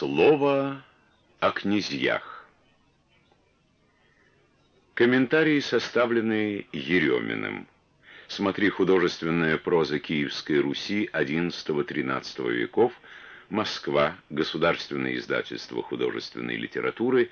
Слово о князьях. Комментарии составлены Ереминым. Смотри «Художественная проза Киевской Руси XI-XIII веков. Москва. Государственное издательство художественной литературы.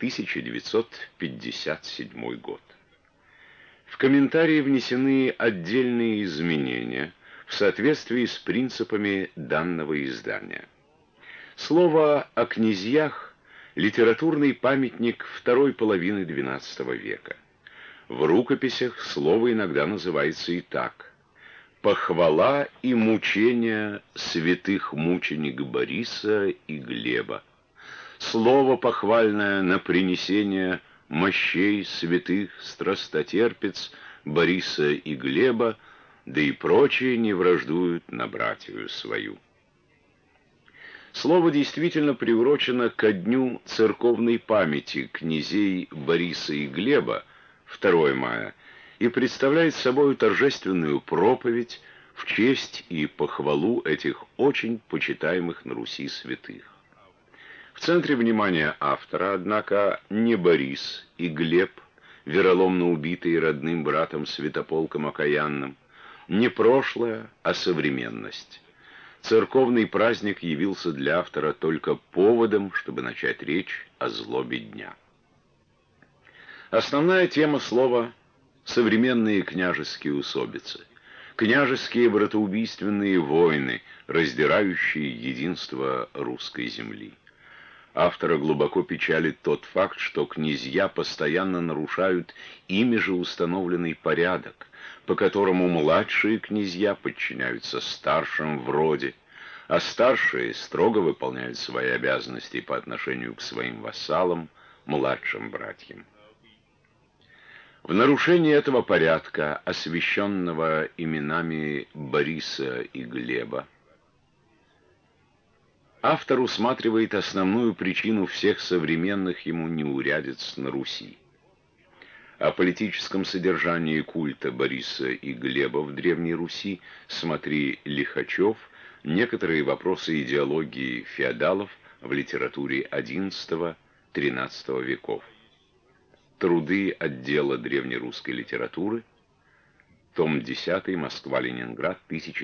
1957 год». В комментарии внесены отдельные изменения в соответствии с принципами данного издания. Слово о князьях – литературный памятник второй половины XII века. В рукописях слово иногда называется и так: «Похвала и мучения святых мученик Бориса и Глеба». Слово похвальное на принесение мощей святых страстотерпец Бориса и Глеба, да и прочие не враждуют на братью свою. Слово действительно приурочено ко дню церковной памяти князей Бориса и Глеба, 2 мая, и представляет собой торжественную проповедь в честь и похвалу этих очень почитаемых на Руси святых. В центре внимания автора, однако, не Борис и Глеб, вероломно убитые родным братом Святополком Окаянным, не прошлое, а современность. Церковный праздник явился для автора только поводом, чтобы начать речь о злобе дня. Основная тема слова — современные княжеские усобицы, княжеские братоубийственные войны, раздирающие единство русской земли. Автора глубоко печалит тот факт, что князья постоянно нарушают ими же установленный порядок, по которому младшие князья подчиняются старшим в роде, а старшие строго выполняют свои обязанности по отношению к своим вассалам, младшим братьям. В нарушении этого порядка, освященного именами Бориса и Глеба, автор усматривает основную причину всех современных ему неурядиц на Руси. О политическом содержании культа Бориса и Глеба в Древней Руси смотри Лихачев, некоторые вопросы идеологии феодалов в литературе XI-XIII веков. Труды отдела древнерусской литературы, том 10, Москва-Ленинград,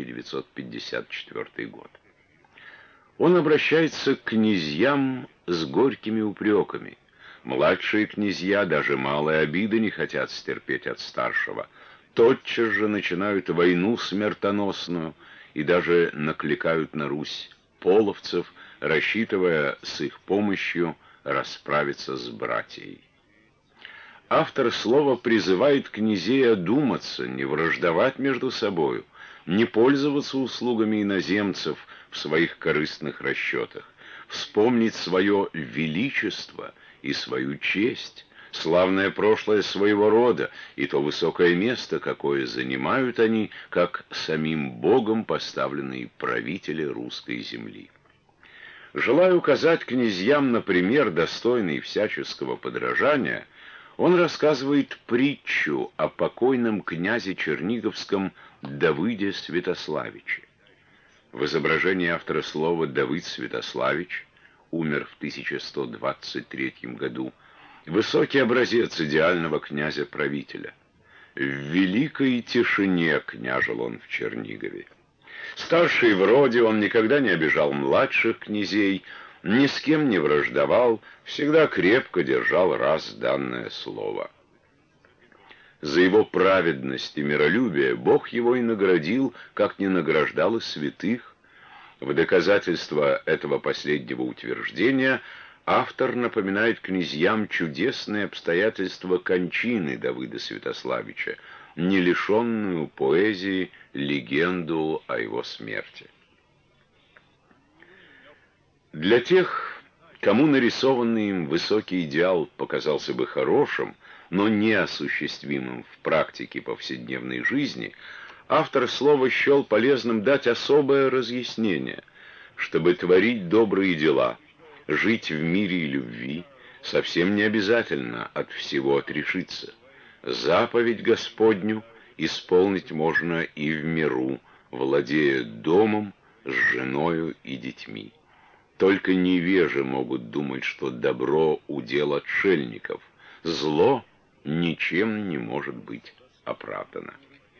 1954 год. Он обращается к князьям с горькими упреками. Младшие князья даже малой обиды не хотят стерпеть от старшего. Тотчас же начинают войну смертоносную и даже накликают на Русь половцев, рассчитывая с их помощью расправиться с братьей. Автор слова призывает князей одуматься, не враждовать между собою, не пользоваться услугами иноземцев в своих корыстных расчетах, вспомнить свое величество и свою честь, славное прошлое своего рода и то высокое место, какое занимают они, как самим Богом поставленные правители русской земли. Желая указать князьям на пример, достойный всяческого подражания, он рассказывает притчу о покойном князе Черниговском Давыде Святославиче. В изображении автора слова Давыд Святославич умер в 1123 году, высокий образец идеального князя-правителя. В великой тишине княжил он в Чернигове. Старший в роде, он никогда не обижал младших князей, ни с кем не враждовал, всегда крепко держал раз данное слово. За его праведность и миролюбие Бог его и наградил, как не награждал и святых. В доказательство этого последнего утверждения автор напоминает князьям чудесные обстоятельства кончины Давыда Святославича, не лишенную поэзии легенду о его смерти. Для тех, кому нарисованный им высокий идеал показался бы хорошим, но неосуществимым в практике повседневной жизни, автор слова счел полезным дать особое разъяснение, чтобы творить добрые дела, жить в мире и любви, совсем не обязательно от всего отрешиться. Заповедь Господню исполнить можно и в миру, владея домом, с женою и детьми. Только невежи могут думать, что добро — удел отшельников. Зло ничем не может быть оправдано.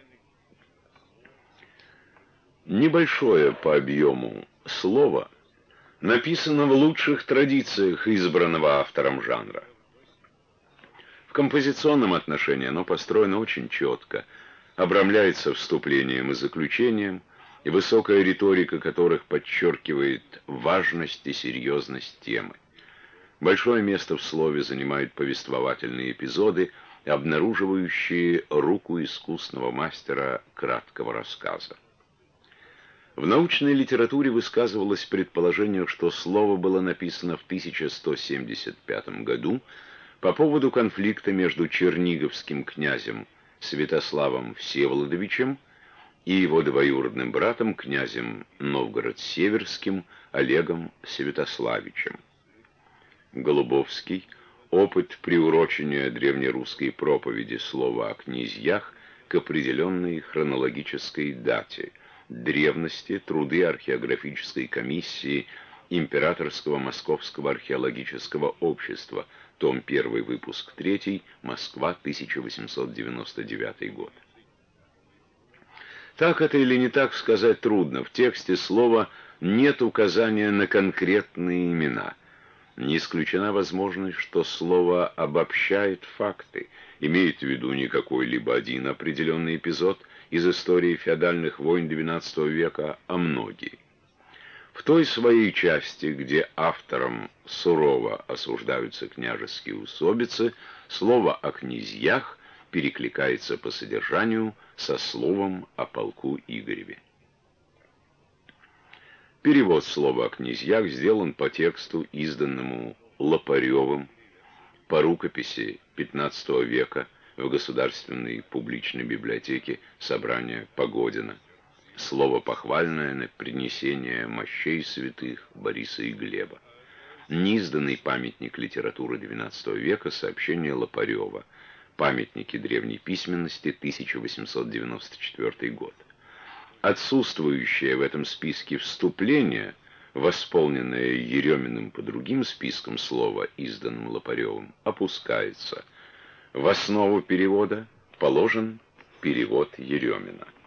Небольшое по объему слово написано в лучших традициях избранного автором жанра. В композиционном отношении оно построено очень четко, обрамляется вступлением и заключением, и высокая риторика которых подчеркивает важность и серьезность темы. Большое место в слове занимают повествовательные эпизоды, обнаруживающие руку искусного мастера краткого рассказа. В научной литературе высказывалось предположение, что слово было написано в 1175 году по поводу конфликта между черниговским князем Святославом Всеволодовичем и его двоюродным братом, князем Новгород-Северским Олегом Святославичем. Голубовский. Опыт приурочения древнерусской проповеди слова о князьях к определенной хронологической дате, древности, труды археографической комиссии Императорского Московского археологического общества, том 1, выпуск 3, Москва, 1899 год. Так это или не так сказать трудно. В тексте слова нет указания на конкретные имена. Не исключена возможность, что слово обобщает факты, имеет в виду не какой-либо один определенный эпизод из истории феодальных войн XII века, а многие. В той своей части, где автором сурово осуждаются княжеские усобицы, слово о князьях перекликается по содержанию со словом о полку Игореве. Перевод слова о князьях сделан по тексту, изданному Лопаревым по рукописи XV века в Государственной публичной библиотеке собрания Погодина. Слово похвальное на принесение мощей святых Бориса и Глеба. Неизданный памятник литературы XII века, сообщение Лопарева. Памятники древней письменности, 1894 год. Отсутствующее в этом списке вступление, восполненное Ереминым по другим спискам слова, изданным Лопаревым, опускается. В основу перевода положен перевод Еремина.